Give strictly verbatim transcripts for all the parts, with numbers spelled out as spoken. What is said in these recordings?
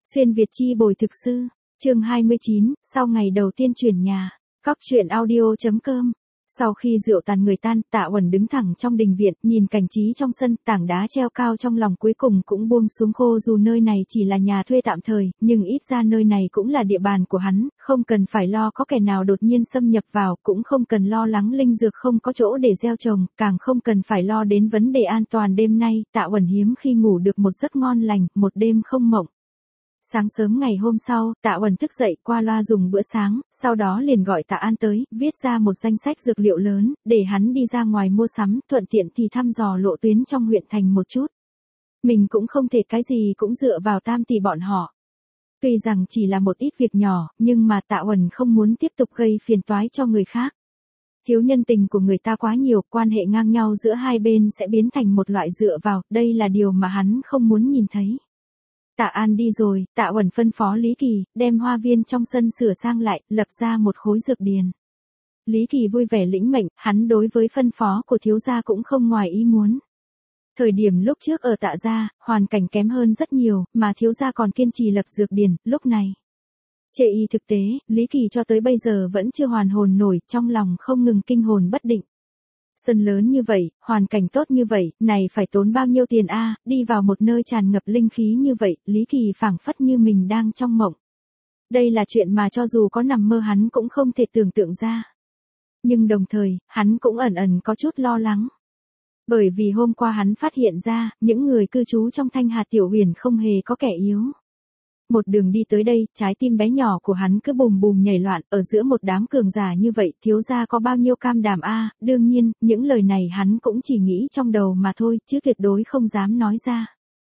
Xuyên Việt chi bồi thực sư, chương hai mươi chín, sau ngày đầu tiên chuyển nhà, Cóc truyện audio.com. Sau khi rượu tàn người tan, Tạ Uẩn đứng thẳng trong đình viện, nhìn cảnh trí trong sân, tảng đá treo cao trong lòng cuối cùng cũng buông xuống khô. Dù nơi này chỉ là nhà thuê tạm thời, nhưng ít ra nơi này cũng là địa bàn của hắn, không cần phải lo có kẻ nào đột nhiên xâm nhập vào, cũng không cần lo lắng linh dược không có chỗ để gieo trồng, càng không cần phải lo đến vấn đề an toàn. Đêm nay, Tạ Uẩn hiếm khi ngủ được một giấc ngon lành, một đêm không mộng. Sáng sớm ngày hôm sau, Tạ Uẩn thức dậy, qua loa dùng bữa sáng, sau đó liền gọi Tạ An tới, viết ra một danh sách dược liệu lớn, để hắn đi ra ngoài mua sắm, thuận tiện thì thăm dò lộ tuyến trong huyện thành một chút. Mình cũng không thể cái gì cũng dựa vào Tam tỷ bọn họ. Tuy rằng chỉ là một ít việc nhỏ, nhưng mà Tạ Uẩn không muốn tiếp tục gây phiền toái cho người khác. Thiếu nhân tình của người ta quá nhiều, quan hệ ngang nhau giữa hai bên sẽ biến thành một loại dựa vào, đây là điều mà hắn không muốn nhìn thấy. Tạ An đi rồi, Tạ Uẩn phân phó Lý Kỳ, đem hoa viên trong sân sửa sang lại, lập ra một khối dược điền. Lý Kỳ vui vẻ lĩnh mệnh, hắn đối với phân phó của thiếu gia cũng không ngoài ý muốn. Thời điểm lúc trước ở Tạ gia, hoàn cảnh kém hơn rất nhiều, mà thiếu gia còn kiên trì lập dược điền, lúc này. Chê y thực tế, Lý Kỳ cho tới bây giờ vẫn chưa hoàn hồn nổi, trong lòng không ngừng kinh hồn bất định. Sân lớn như vậy, hoàn cảnh tốt như vậy, này phải tốn bao nhiêu tiền a? Đi vào một nơi tràn ngập linh khí như vậy, Lý Kỳ phảng phất như mình đang trong mộng. Đây là chuyện mà cho dù có nằm mơ hắn cũng không thể tưởng tượng ra. Nhưng đồng thời, hắn cũng ẩn ẩn có chút lo lắng. Bởi vì hôm qua hắn phát hiện ra, những người cư trú trong Thanh Hà Tiểu Huyền không hề có kẻ yếu. Một đường đi tới đây, trái tim bé nhỏ của hắn cứ bùm bùm nhảy loạn, ở giữa một đám cường giả như vậy, thiếu gia có bao nhiêu cam đảm a? Đương nhiên, những lời này hắn cũng chỉ nghĩ trong đầu mà thôi, chứ tuyệt đối không dám nói ra.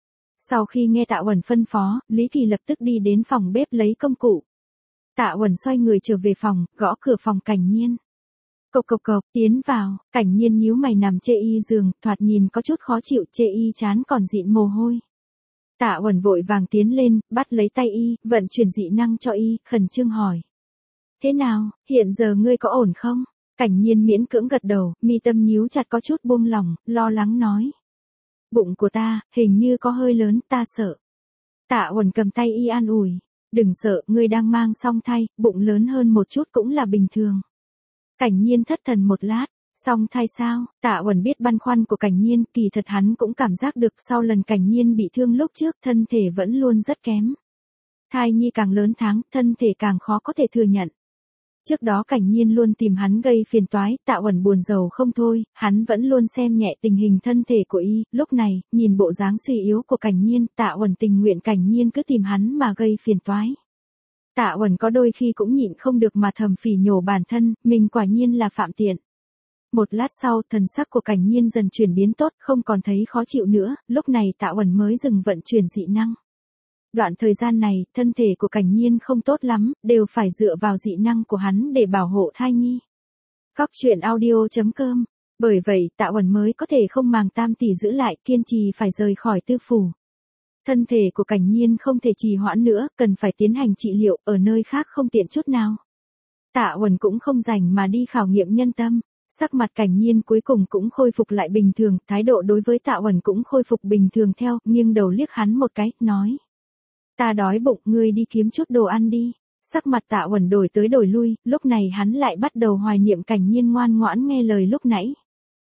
Sau khi nghe Tạ Uẩn phân phó, Lý Kỳ lập tức đi đến phòng bếp lấy công cụ. Tạ Uẩn xoay người trở về phòng, gõ cửa phòng Cảnh Nhiên. Cộc cộc cộc, tiến vào. Cảnh Nhiên nhíu mày nằm chê y giường, thoạt nhìn có chút khó chịu, chê y chán còn dịn mồ hôi. Tạ Uẩn vội vàng tiến lên, bắt lấy tay y, vận chuyển dị năng cho y, khẩn trương hỏi. Thế nào, hiện giờ ngươi có ổn không? Cảnh Nhiên miễn cưỡng gật đầu, mi tâm nhíu chặt có chút buông lỏng, lo lắng nói. Bụng của ta, hình như có hơi lớn, ta sợ. Tạ Uẩn cầm tay y an ủi. Đừng sợ, ngươi đang mang song thai, bụng lớn hơn một chút cũng là bình thường. Cảnh Nhiên thất thần một lát. Song thai sao? Tạ Uẩn biết băn khoăn của Cảnh Nhiên, kỳ thật hắn cũng cảm giác được sau lần Cảnh Nhiên bị thương lúc trước, thân thể vẫn luôn rất kém. Thai nhi càng lớn tháng, thân thể càng khó có thể thừa nhận. Trước đó Cảnh Nhiên luôn tìm hắn gây phiền toái, Tạ Uẩn buồn rầu không thôi, hắn vẫn luôn xem nhẹ tình hình thân thể của y, lúc này, nhìn bộ dáng suy yếu của Cảnh Nhiên, Tạ Uẩn tình nguyện Cảnh Nhiên cứ tìm hắn mà gây phiền toái. Tạ Uẩn có đôi khi cũng nhịn không được mà thầm phỉ nhổ bản thân, mình quả nhiên là phạm tiện. Một lát sau, thần sắc của Cảnh Nhiên dần chuyển biến tốt, không còn thấy khó chịu nữa, lúc này Tạ Uẩn mới dừng vận chuyển dị năng. Đoạn thời gian này, thân thể của Cảnh Nhiên không tốt lắm, đều phải dựa vào dị năng của hắn để bảo hộ thai nhi. Cóc truyện audio.com. Bởi vậy, Tạ Uẩn mới có thể không màng Tam tỷ giữ lại, kiên trì phải rời khỏi tư phủ. Thân thể của Cảnh Nhiên không thể trì hoãn nữa, cần phải tiến hành trị liệu, ở nơi khác không tiện chút nào. Tạ Uẩn cũng không rảnh mà đi khảo nghiệm nhân tâm. Sắc mặt Cảnh Nhiên cuối cùng cũng khôi phục lại bình thường, thái độ đối với Tạ Uẩn cũng khôi phục bình thường theo, nghiêng đầu liếc hắn một cái, nói. Ta đói bụng, ngươi đi kiếm chút đồ ăn đi. Sắc mặt Tạ Uẩn đổi tới đổi lui, lúc này hắn lại bắt đầu hoài niệm Cảnh Nhiên ngoan ngoãn nghe lời lúc nãy.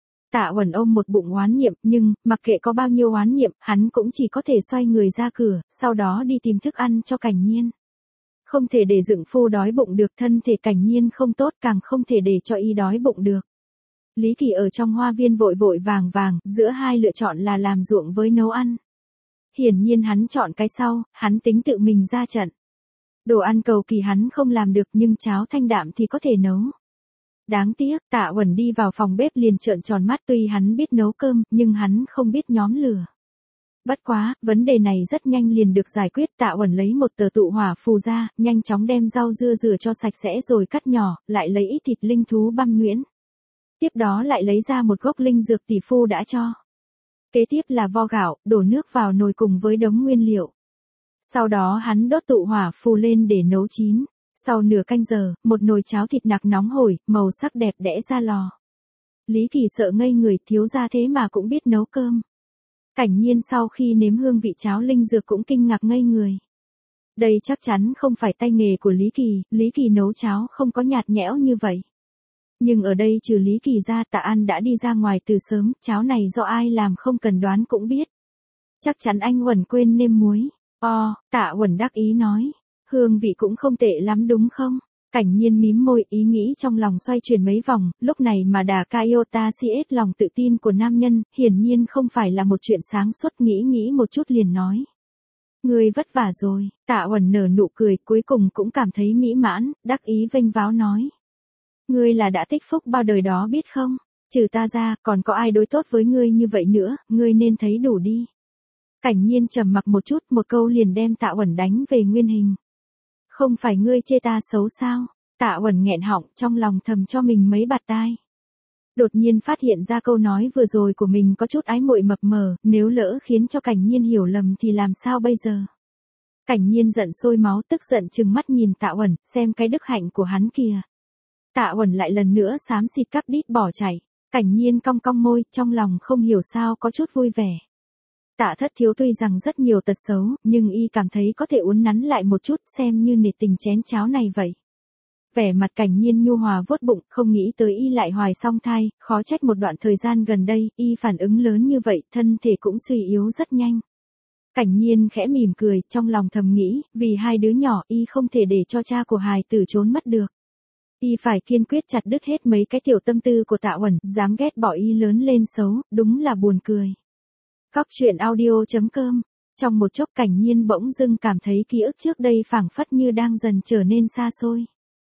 Tạ Uẩn ôm một bụng oán niệm, nhưng, mặc kệ có bao nhiêu oán niệm, hắn cũng chỉ có thể xoay người ra cửa, sau đó đi tìm thức ăn cho Cảnh Nhiên. Không thể để dựng phu đói bụng được, thân thể Cảnh Nhiên không tốt, càng không thể để cho y đói bụng được. Lý Kỳ ở trong hoa viên vội vội vàng vàng, giữa hai lựa chọn là làm ruộng với nấu ăn. Hiển nhiên hắn chọn cái sau, hắn tính tự mình ra trận. Đồ ăn cầu kỳ hắn không làm được, nhưng cháo thanh đạm thì có thể nấu. Đáng tiếc, Tạ Uẩn đi vào phòng bếp liền trợn tròn mắt, tuy hắn biết nấu cơm, nhưng hắn không biết nhóm lửa. Bất quá, vấn đề này rất nhanh liền được giải quyết, Tạ Uẩn lấy một tờ tụ hỏa phù ra, nhanh chóng đem rau dưa rửa cho sạch sẽ rồi cắt nhỏ, lại lấy ít thịt linh thú băm nhuyễn. Tiếp đó lại lấy ra một gốc linh dược tỷ phu đã cho. Kế tiếp là vo gạo, đổ nước vào nồi cùng với đống nguyên liệu. Sau đó hắn đốt tụ hỏa phù lên để nấu chín. Sau nửa canh giờ, một nồi cháo thịt nạc nóng hổi, màu sắc đẹp đẽ ra lò. Lý Kỳ sợ ngây người, thiếu gia thế mà cũng biết nấu cơm. Cảnh Nhiên sau khi nếm hương vị cháo linh dược cũng kinh ngạc ngây người. Đây chắc chắn không phải tay nghề của Lý Kỳ, Lý Kỳ nấu cháo không có nhạt nhẽo như vậy. Nhưng ở đây trừ Lý Kỳ ra Tạ An đã đi ra ngoài từ sớm, cháo này do ai làm không cần đoán cũng biết. Chắc chắn anh Uẩn quên nêm muối. O, Tạ Uẩn đắc ý nói. Hương vị cũng không tệ lắm đúng không? Cảnh Nhiên mím môi, ý nghĩ trong lòng xoay chuyển mấy vòng, lúc này mà đà Kyota siết lòng tự tin của nam nhân, hiển nhiên không phải là một chuyện sáng suốt, nghĩ nghĩ một chút liền nói. Ngươi vất vả rồi, Tạ Uẩn nở nụ cười, cuối cùng cũng cảm thấy mỹ mãn, đắc ý vênh váo nói. Ngươi là đã tích phúc bao đời đó biết không? Trừ ta ra, còn có ai đối tốt với ngươi như vậy nữa, ngươi nên thấy đủ đi. Cảnh Nhiên trầm mặc một chút, một câu liền đem Tạ Uẩn đánh về nguyên hình. Không phải ngươi chê ta xấu sao? Tạ Uẩn nghẹn họng, trong lòng thầm cho mình mấy bạt tai. Đột nhiên phát hiện ra câu nói vừa rồi của mình có chút ái muội mập mờ, nếu lỡ khiến cho Cảnh Nhiên hiểu lầm thì làm sao bây giờ? Cảnh Nhiên giận sôi máu, tức giận trừng mắt nhìn Tạ Uẩn, xem cái đức hạnh của hắn kìa. Tạ Uẩn lại lần nữa xám xịt cắp đít bỏ chạy. Cảnh Nhiên cong cong môi, trong lòng không hiểu sao có chút vui vẻ. Tạ Thất Thiếu tuy rằng rất nhiều tật xấu, nhưng y cảm thấy có thể uốn nắn lại một chút, xem như nể tình chén cháo này vậy. Vẻ mặt Cảnh Nhiên nhu hòa vuốt bụng, không nghĩ tới y lại hoài song thai, khó trách một đoạn thời gian gần đây, y phản ứng lớn như vậy, thân thể cũng suy yếu rất nhanh. Cảnh Nhiên khẽ mỉm cười, trong lòng thầm nghĩ, vì hai đứa nhỏ y không thể để cho cha của hài tử trốn mất được. Y phải kiên quyết chặt đứt hết mấy cái tiểu tâm tư của Tạ Uẩn, dám ghét bỏ y lớn lên xấu, đúng là buồn cười. Góc truyện audio chấm com. Trong một chốc Cảnh Nhiên bỗng dưng cảm thấy ký ức trước đây phảng phất như đang dần trở nên xa xôi.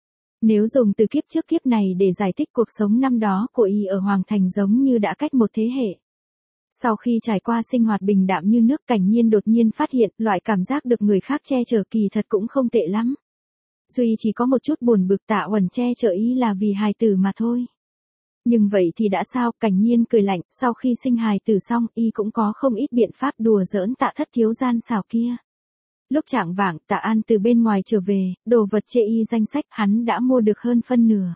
Nếu dùng từ kiếp trước kiếp này để giải thích cuộc sống năm đó của y ở Hoàng Thành giống như đã cách một thế hệ. Sau khi trải qua sinh hoạt bình đạm như nước, Cảnh Nhiên đột nhiên phát hiện loại cảm giác được người khác che chở kỳ thật cũng không tệ lắm. Duy chỉ có một chút buồn bực Tạ Uẩn che chở y là vì hài tử mà thôi. Nhưng vậy thì đã sao? Cảnh Nhiên cười lạnh, sau khi sinh hài tử xong, y cũng có không ít biện pháp đùa giỡn Tạ Thất Thiếu gian xảo kia. Lúc chạng vạng, Tạ An từ bên ngoài trở về, đồ vật chê y danh sách hắn đã mua được hơn phân nửa.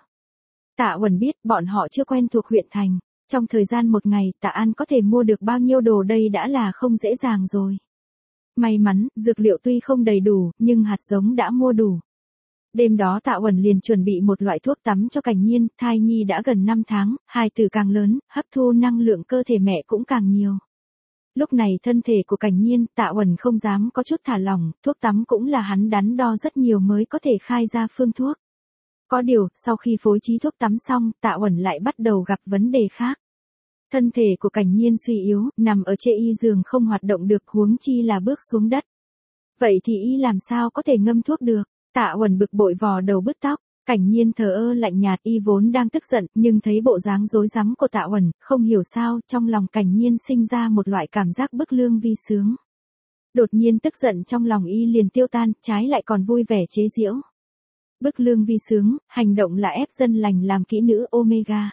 Tạ Uẩn biết bọn họ chưa quen thuộc huyện thành, trong thời gian một ngày Tạ An có thể mua được bao nhiêu đồ đây đã là không dễ dàng rồi. May mắn, dược liệu tuy không đầy đủ, nhưng hạt giống đã mua đủ. Đêm đó Tạ Uẩn liền chuẩn bị một loại thuốc tắm cho Cảnh Nhiên, thai nhi đã gần năm tháng, hài tử càng lớn, hấp thu năng lượng cơ thể mẹ cũng càng nhiều. Lúc này thân thể của Cảnh Nhiên, Tạ Uẩn không dám có chút thả lỏng, thuốc tắm cũng là hắn đắn đo rất nhiều mới có thể khai ra phương thuốc. Có điều, sau khi phối trí thuốc tắm xong, Tạ Uẩn lại bắt đầu gặp vấn đề khác. Thân thể của Cảnh Nhiên suy yếu, nằm ở trên y giường không hoạt động được, huống chi là bước xuống đất. Vậy thì y làm sao có thể ngâm thuốc được? Tạ Uẩn bực bội vò đầu bứt tóc. Cảnh Nhiên thờ ơ lạnh nhạt, y vốn đang tức giận, nhưng thấy bộ dáng rối rắm của Tạ Uẩn, không hiểu sao, trong lòng Cảnh Nhiên sinh ra một loại cảm giác bức lương vi sướng. Đột nhiên tức giận trong lòng y liền tiêu tan, trái lại còn vui vẻ chế giễu. Bức lương vi sướng, hành động là ép dân lành làm kỹ nữ Omega.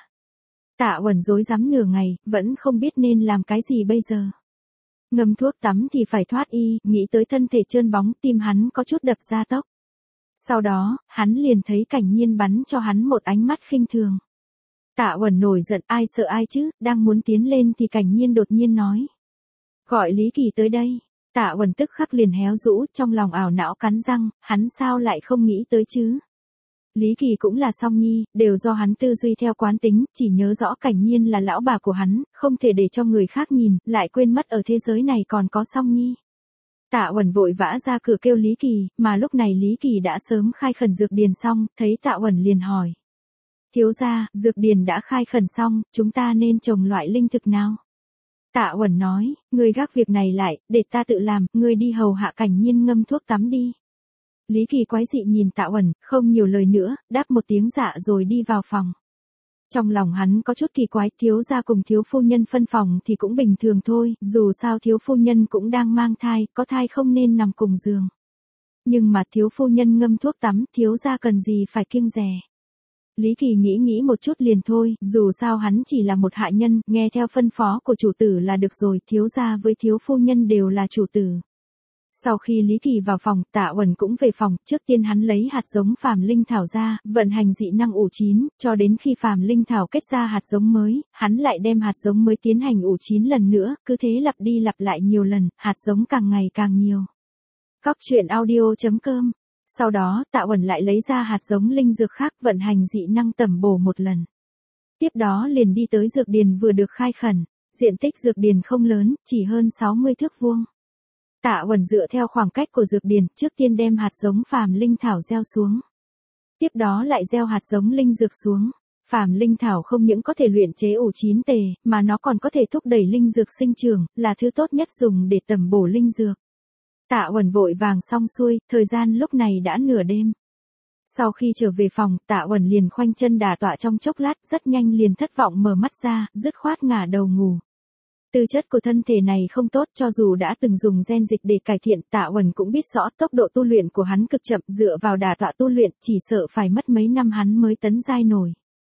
Tạ Uẩn rối rắm nửa ngày, vẫn không biết nên làm cái gì bây giờ. Ngâm thuốc tắm thì phải thoát y, nghĩ tới thân thể trơn bóng, tim hắn có chút đập ra tốc. Sau đó, hắn liền thấy Cảnh Nhiên bắn cho hắn một ánh mắt khinh thường. Tạ Uẩn nổi giận, ai sợ ai chứ, đang muốn tiến lên thì Cảnh Nhiên đột nhiên nói. Gọi Lý Kỳ tới đây. Tạ Uẩn tức khắc liền héo rũ, trong lòng ảo não cắn răng, hắn sao lại không nghĩ tới chứ. Lý Kỳ cũng là song nhi, đều do hắn tư duy theo quán tính, chỉ nhớ rõ Cảnh Nhiên là lão bà của hắn, không thể để cho người khác nhìn, lại quên mất ở thế giới này còn có song nhi. Tạ Uẩn vội vã ra cửa kêu Lý Kỳ, mà lúc này Lý Kỳ đã sớm khai khẩn dược điền xong, thấy Tạ Uẩn liền hỏi. Thiếu gia, dược điền đã khai khẩn xong, chúng ta nên trồng loại linh thực nào? Tạ Uẩn nói, ngươi gác việc này lại, để ta tự làm, ngươi đi hầu hạ Cảnh Nhiên ngâm thuốc tắm đi. Lý Kỳ quái dị nhìn Tạ Uẩn, không nhiều lời nữa, đáp một tiếng dạ rồi đi vào phòng. Trong lòng hắn có chút kỳ quái, thiếu gia cùng thiếu phu nhân phân phòng thì cũng bình thường thôi, dù sao thiếu phu nhân cũng đang mang thai, có thai không nên nằm cùng giường. Nhưng mà thiếu phu nhân ngâm thuốc tắm, thiếu gia cần gì phải kiêng dè. Lý Kỳ nghĩ nghĩ một chút liền thôi, dù sao hắn chỉ là một hạ nhân, nghe theo phân phó của chủ tử là được rồi, thiếu gia với thiếu phu nhân đều là chủ tử. Sau khi Lý Kỳ vào phòng, Tạ Uẩn cũng về phòng, trước tiên hắn lấy hạt giống phàm linh thảo ra, vận hành dị năng ủ chín, cho đến khi phàm linh thảo kết ra hạt giống mới, hắn lại đem hạt giống mới tiến hành ủ chín lần nữa, cứ thế lặp đi lặp lại nhiều lần, hạt giống càng ngày càng nhiều. Cóc truyện audio chấm com. Sau đó, Tạ Uẩn lại lấy ra hạt giống linh dược khác vận hành dị năng tẩm bổ một lần. Tiếp đó liền đi tới dược điền vừa được khai khẩn, diện tích dược điền không lớn, chỉ hơn sáu mươi thước vuông. Tạ Uẩn dựa theo khoảng cách của dược điền, trước tiên đem hạt giống phàm linh thảo gieo xuống. Tiếp đó lại gieo hạt giống linh dược xuống. Phàm linh thảo không những có thể luyện chế ủ chín tề, mà nó còn có thể thúc đẩy linh dược sinh trưởng, là thứ tốt nhất dùng để tẩm bổ linh dược. Tạ Uẩn vội vàng xong xuôi, thời gian lúc này đã nửa đêm. Sau khi trở về phòng, Tạ Uẩn liền khoanh chân đả tọa trong chốc lát, rất nhanh liền thất vọng mở mắt ra, dứt khoát ngả đầu ngủ. Tư chất của thân thể này không tốt, cho dù đã từng dùng gen dịch để cải thiện, Tạ Uẩn cũng biết rõ tốc độ tu luyện của hắn cực chậm, dựa vào đả tọa tu luyện, chỉ sợ phải mất mấy năm hắn mới tấn giai nổi.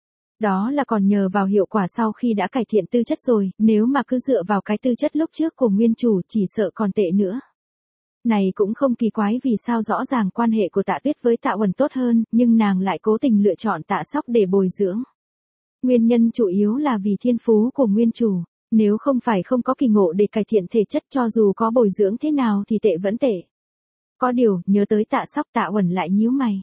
Đó là còn nhờ vào hiệu quả sau khi đã cải thiện tư chất rồi, nếu mà cứ dựa vào cái tư chất lúc trước của nguyên chủ chỉ sợ còn tệ nữa. Này cũng không kỳ quái vì sao rõ ràng quan hệ của Tạ Tuyết với Tạ Uẩn tốt hơn, nhưng nàng lại cố tình lựa chọn Tạ Sóc để bồi dưỡng. Nguyên nhân chủ yếu là vì thiên phú của nguyên chủ, nếu không phải không có kỳ ngộ để cải thiện thể chất cho dù có bồi dưỡng thế nào thì tệ vẫn tệ. Có điều, nhớ tới Tạ Sóc Tạ Uẩn lại nhíu mày.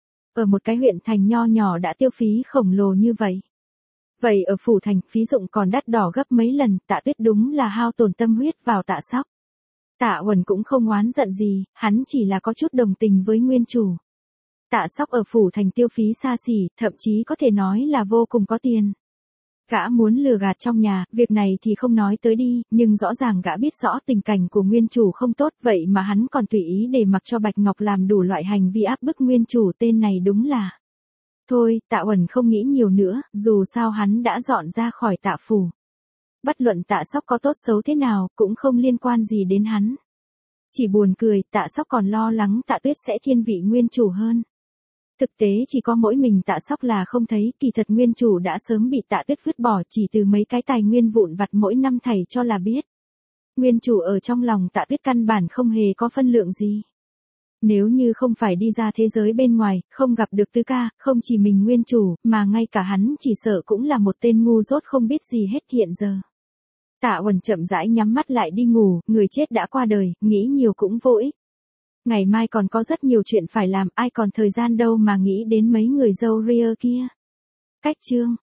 Ở một cái huyện thành nho nhỏ đã tiêu phí khổng lồ như vậy. Vậy ở phủ thành, phí dụng còn đắt đỏ gấp mấy lần, Tạ Tuyết đúng là hao tổn tâm huyết vào Tạ Sóc. Tạ Uẩn cũng không oán giận gì, hắn chỉ là có chút đồng tình với nguyên chủ. Tạ Sóc ở phủ thành tiêu phí xa xỉ, thậm chí có thể nói là vô cùng có tiền. Gã muốn lừa gạt trong nhà, việc này thì không nói tới đi, nhưng rõ ràng gã biết rõ tình cảnh của nguyên chủ không tốt, vậy mà hắn còn tùy ý để mặc cho Bạch Ngọc làm đủ loại hành vi áp bức nguyên chủ, tên này đúng là. Thôi, Tạ Uẩn không nghĩ nhiều nữa, dù sao hắn đã dọn ra khỏi Tạ phủ. Bất luận Tạ Sóc có tốt xấu thế nào, cũng không liên quan gì đến hắn. Chỉ buồn cười, Tạ Sóc còn lo lắng Tạ Tuyết sẽ thiên vị nguyên chủ hơn. Thực tế chỉ có mỗi mình Tạ Sóc là không thấy, kỳ thật nguyên chủ đã sớm bị Tạ Tuyết vứt bỏ chỉ từ mấy cái tài nguyên vụn vặt mỗi năm thầy cho là biết. Nguyên chủ ở trong lòng Tạ Tuyết căn bản không hề có phân lượng gì. Nếu như không phải đi ra thế giới bên ngoài, không gặp được Tứ Ca, không chỉ mình nguyên chủ, mà ngay cả hắn chỉ sợ cũng là một tên ngu dốt không biết gì hết hiện giờ. Tạ Uẩn chậm rãi nhắm mắt lại đi ngủ, người chết đã qua đời, nghĩ nhiều cũng vô ích. Ngày mai còn có rất nhiều chuyện phải làm, ai còn thời gian đâu mà nghĩ đến mấy người dâu ria kia. Cách chương